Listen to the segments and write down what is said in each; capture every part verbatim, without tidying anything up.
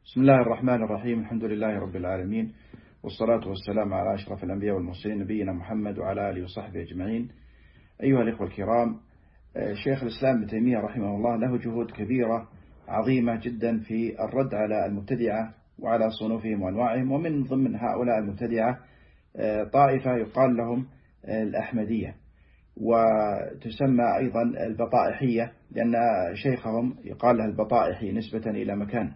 بسم الله الرحمن الرحيم. الحمد لله رب العالمين، والصلاة والسلام على أشرف الأنبياء والمرسلين نبينا محمد وعلى آله وصحبه أجمعين. أيها الإخوة الكرام، شيخ الإسلام ابن تيمية رحمه الله له جهود كبيرة عظيمة جدا في الرد على المبتدعة وعلى صنوفهم وأنواعهم، ومن ضمن هؤلاء المبتدعة طائفة يقال لهم الأحمدية، وتسمى أيضا البطائحية لأن شيخهم يقال له البطائحي نسبة إلى مكان.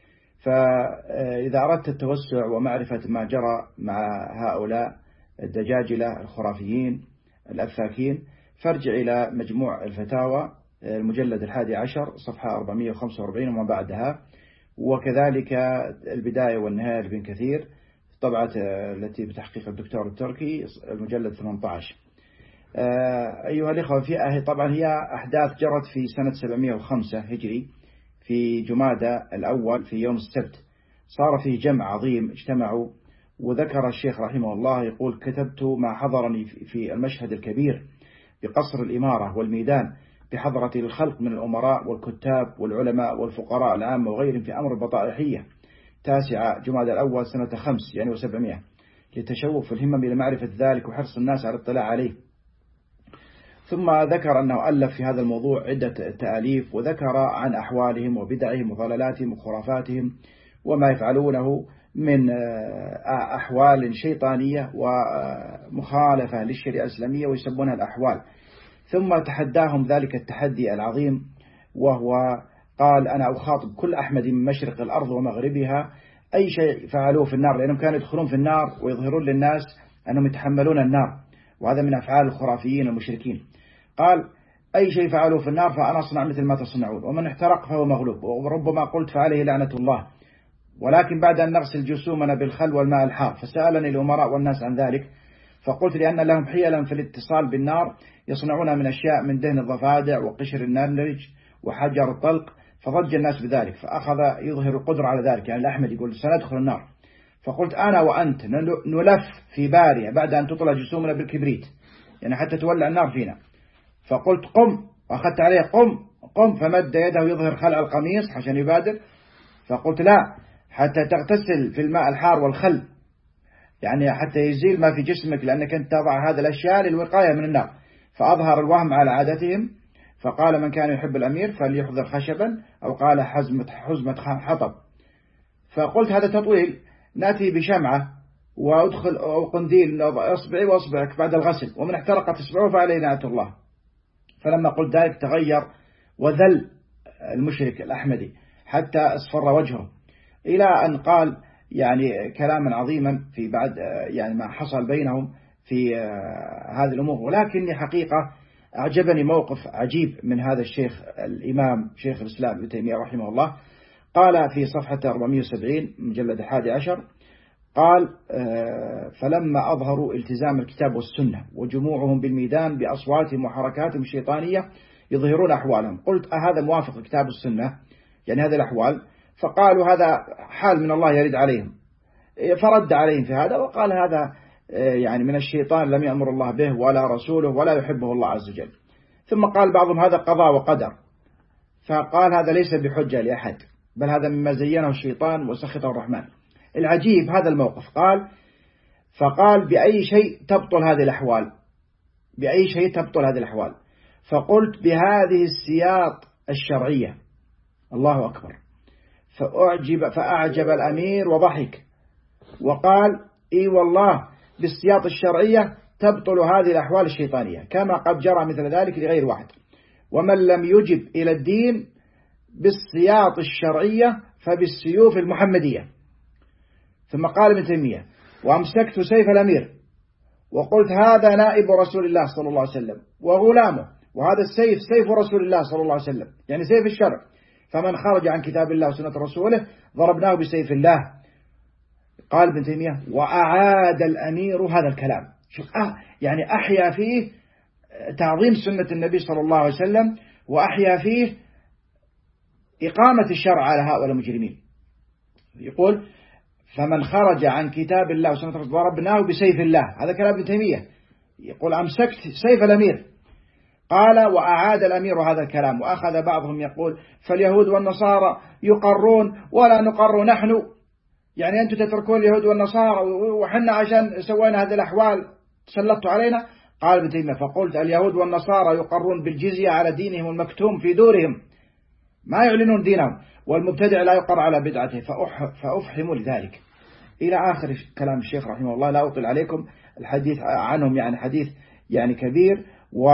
فإذا أردت التوسع ومعرفة ما جرى مع هؤلاء الدجاجلة الخرافيين الأفاكين فارجع إلى مجموع الفتاوى المجلد الحادي عشر صفحة أربعمائة وخمسة وأربعين وما بعدها، وكذلك البداية والنهاية لابن كثير طبعة التي بتحقيق الدكتور التركي المجلد ثمانية عشر. أيها الإخوة، في طبعا هي أحداث جرت في سنة سبعمائة وخمسة هجري في جمادى الأول في يوم السبت، صار فيه جمع عظيم اجتمعوا، وذكر الشيخ رحمه الله يقول: كتبت ما حضرني في المشهد الكبير بقصر الإمارة والميدان بحضرة الخلق من الأمراء والكتاب والعلماء والفقراء العامة وغيرهم في أمر البطائحية تاسع جمادى الأول سنة خمس يعني وسبعمائة، لتشوف الهمم إلى معرفة ذلك وحرص الناس على الاطلاع عليه. ثم ذكر أنه ألف في هذا الموضوع عدة تأليف، وذكر عن أحوالهم وبدعهم وضلالاتهم وخرافاتهم وما يفعلونه من أحوال شيطانية ومخالفة للشريعة الإسلامية ويسمونها الأحوال. ثم تحداهم ذلك التحدي العظيم، وهو قال: أنا أخاطب كل أحمد من مشرق الأرض ومغربها أي شيء فعلوه في النار، لأنهم كانوا يدخلون في النار ويظهرون للناس أنهم يتحملون النار، وهذا من أفعال الخرافيين المشركين. قال: أي شيء فعلوه في النار فأنا أصنع مثل ما تصنعون، ومن احترق فهو مغلوب، وربما قلت فعليه لعنة الله، ولكن بعد أن نغسل جسومنا بالخل والماء الحار. فسألني الأمراء والناس عن ذلك، فقلت: لأن لهم حيلا في الاتصال بالنار يصنعون من أشياء من دهن الضفادع وقشر النرنج وحجر الطلق، فضج الناس بذلك، فأخذ يظهر القدرة على ذلك، يعني الأحمد يقول: سندخل النار. فقلت: أنا وأنت نلف في بارية بعد أن تطلع جسومنا بالكبريت، يعني حتى تولع النار فينا. فقلت: قم، وأخذت عليه: قم قم، فمد يده يظهر خلع القميص عشان يبادر. فقلت: لا، حتى تغتسل في الماء الحار والخل، يعني حتى يزيل ما في جسمك، لأنك أنت تضع هذه الأشياء للوقاية من النار. فأظهر الوهم على عادتهم، فقال: من كان يحب الأمير فليحضر خشبا، أو قال: حزمة حزمة حطب. فقلت: هذا تطويل، نأتي بشمعة وأدخل أو قنديل أصبعي وأصبعك بعد الغسل، ومن احترقت إصبعه فعليه لعنة الله. فلما قلت ذلك تغير وذل المشرك الأحمدي حتى أصفر وجهه، إلى أن قال يعني كلاما عظيما في بعد يعني ما حصل بينهم في هذه الأمور. ولكني حقيقة أعجبني موقف عجيب من هذا الشيخ الإمام شيخ الإسلام ابن تيمية رحمه الله. قال في صفحة أربعمائة وسبعين مجلد الحادي عشر، قال: فلما أظهروا التزام الكتاب والسنة وجموعهم بالميدان بأصواتهم وحركاتهم الشيطانية يظهرون أحوالهم، قلت: أهذا موافق الكتاب والسنة؟ يعني هذه الأحوال. فقالوا: هذا حال من الله يرد عليهم. فرد عليهم في هذا وقال: هذا يعني من الشيطان لم يأمر الله به ولا رسوله ولا يحبه الله عز وجل. ثم قال بعضهم: هذا قضاء وقدر. فقال: هذا ليس بحجة لأحد، بل هذا مما زينه الشيطان وسخطه الرحمن. العجيب هذا الموقف. قال: فقال: بأي شيء تبطل هذه الأحوال؟ بأي شيء تبطل هذه الأحوال؟ فقلت: بهذه السياط الشرعية. الله أكبر. فأعجب, فأعجب الأمير وضحك وقال: إي والله بالسياط الشرعية تبطل هذه الأحوال الشيطانية، كما قد جرى مثل ذلك لغير واحد، ومن لم يجب إلى الدين بالسياط الشرعية فبالسيوف المحمدية. ثم قال ابن تيمية: وأمسكت سيف الأمير وقلت: هذا نائب رسول الله صلى الله عليه وسلم وغلامه، وهذا السيف سيف رسول الله صلى الله عليه وسلم، يعني سيف الشرع، فمن خرج عن كتاب الله وسنة رسوله ضربناه بسيف الله. قال ابن تيمية: وأعاد الأمير هذا الكلام. شوف أه يعني أحيا فيه تعظيم سنة النبي صلى الله عليه وسلم، وأحيا فيه إقامة الشرع على هؤلاء المجرمين. يقول: فمن خرج عن كتاب الله وسنة رسوله ضربناه بسيف الله. هذا كلام ابن تيمية. يقول: أمسكت سيف الأمير قال وأعاد الأمير هذا الكلام، وأخذ بعضهم يقول فاليهود والنصارى يقرون ولا نقر نحن، يعني أنتم تتركون اليهود والنصارى وحنا عشان سوينا هذه الأحوال تسلطوا علينا. قال ابن تيمية فقلت اليهود والنصارى يقرون بالجزية على دينهم المكتوم في دورهم، ما يعلنون دينهم، والمبتدع لا يقر على بدعته فأفحم لذلك، إلى آخر كلام الشيخ رحمه الله. لا أطل عليكم الحديث عنهم، يعني حديث يعني كبير،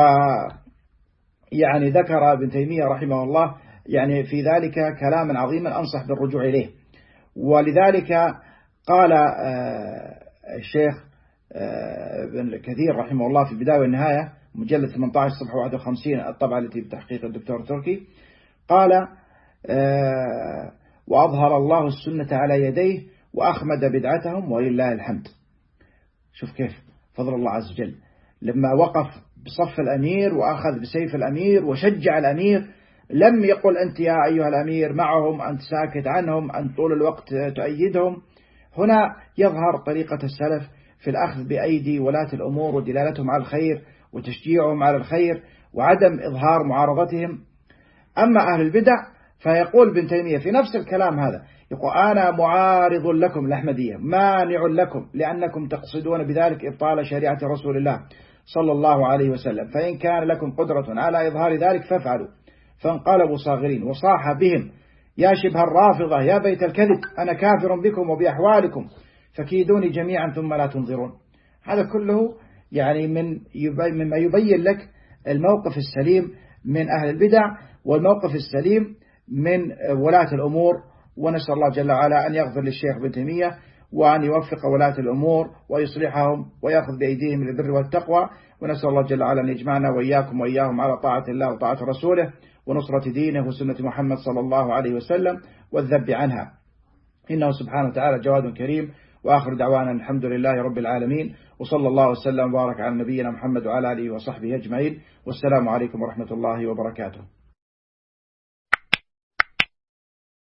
ويعني ذكر ابن تيمية رحمه الله يعني في ذلك كلاما عظيما أنصح بالرجوع إليه. ولذلك قال الشيخ ابن كثير رحمه الله في البداية والنهاية مجلد ثمانية عشر صفحة واحد وخمسين الطبعة التي بتحقيق الدكتور تركي، قال وأظهر الله السنة على يديه وأخمد بدعتهم ولله الحمد. شوف كيف فضل الله عز وجل لما وقف بصف الأمير وأخذ بسيف الأمير وشجع الأمير، لم يقل أنت يا أيها الأمير معهم، أنت ساكت عنهم، أنت طول الوقت تؤيدهم. هنا يظهر طريقة السلف في الأخذ بأيدي ولاة الأمور ودلالتهم على الخير وتشجيعهم على الخير وعدم إظهار معارضتهم. أما أهل البدع فيقول ابن تيمية في نفس الكلام هذا، يقول أنا معارض لكم الأحمدية مانع لكم، لأنكم تقصدون بذلك إبطال شريعة رسول الله صلى الله عليه وسلم، فإن كان لكم قدرة على إظهار ذلك فافعلوا. فانقلبوا صاغرين وصاح بهم يا شبه الرافضة يا بيت الكذب أنا كافر بكم وبأحوالكم فكيدوني جميعا ثم لا تنظرون. هذا كله يعني من مما يبين لك الموقف السليم من أهل البدع والموقف السليم من ولاة الأمور. ونسأل الله جل وعلا أن يغفر للشيخ ابن تيمية وأن يوفق ولاة الأمور ويصلحهم ويأخذ بأيديهم للبر والتقوى. ونسأل الله جل وعلا أن يجمعنا وإياكم وإياهم على طاعة الله وطاعة رسوله ونصرة دينه وسنة محمد صلى الله عليه وسلم والذب عنها، إنه سبحانه وتعالى جواد كريم. وآخر دعوانا الحمد لله رب العالمين، وصلى الله وسلم وبارك على نبينا محمد وعلى آله وصحبه أجمعين، والسلام عليكم ورحمة الله وبركاته.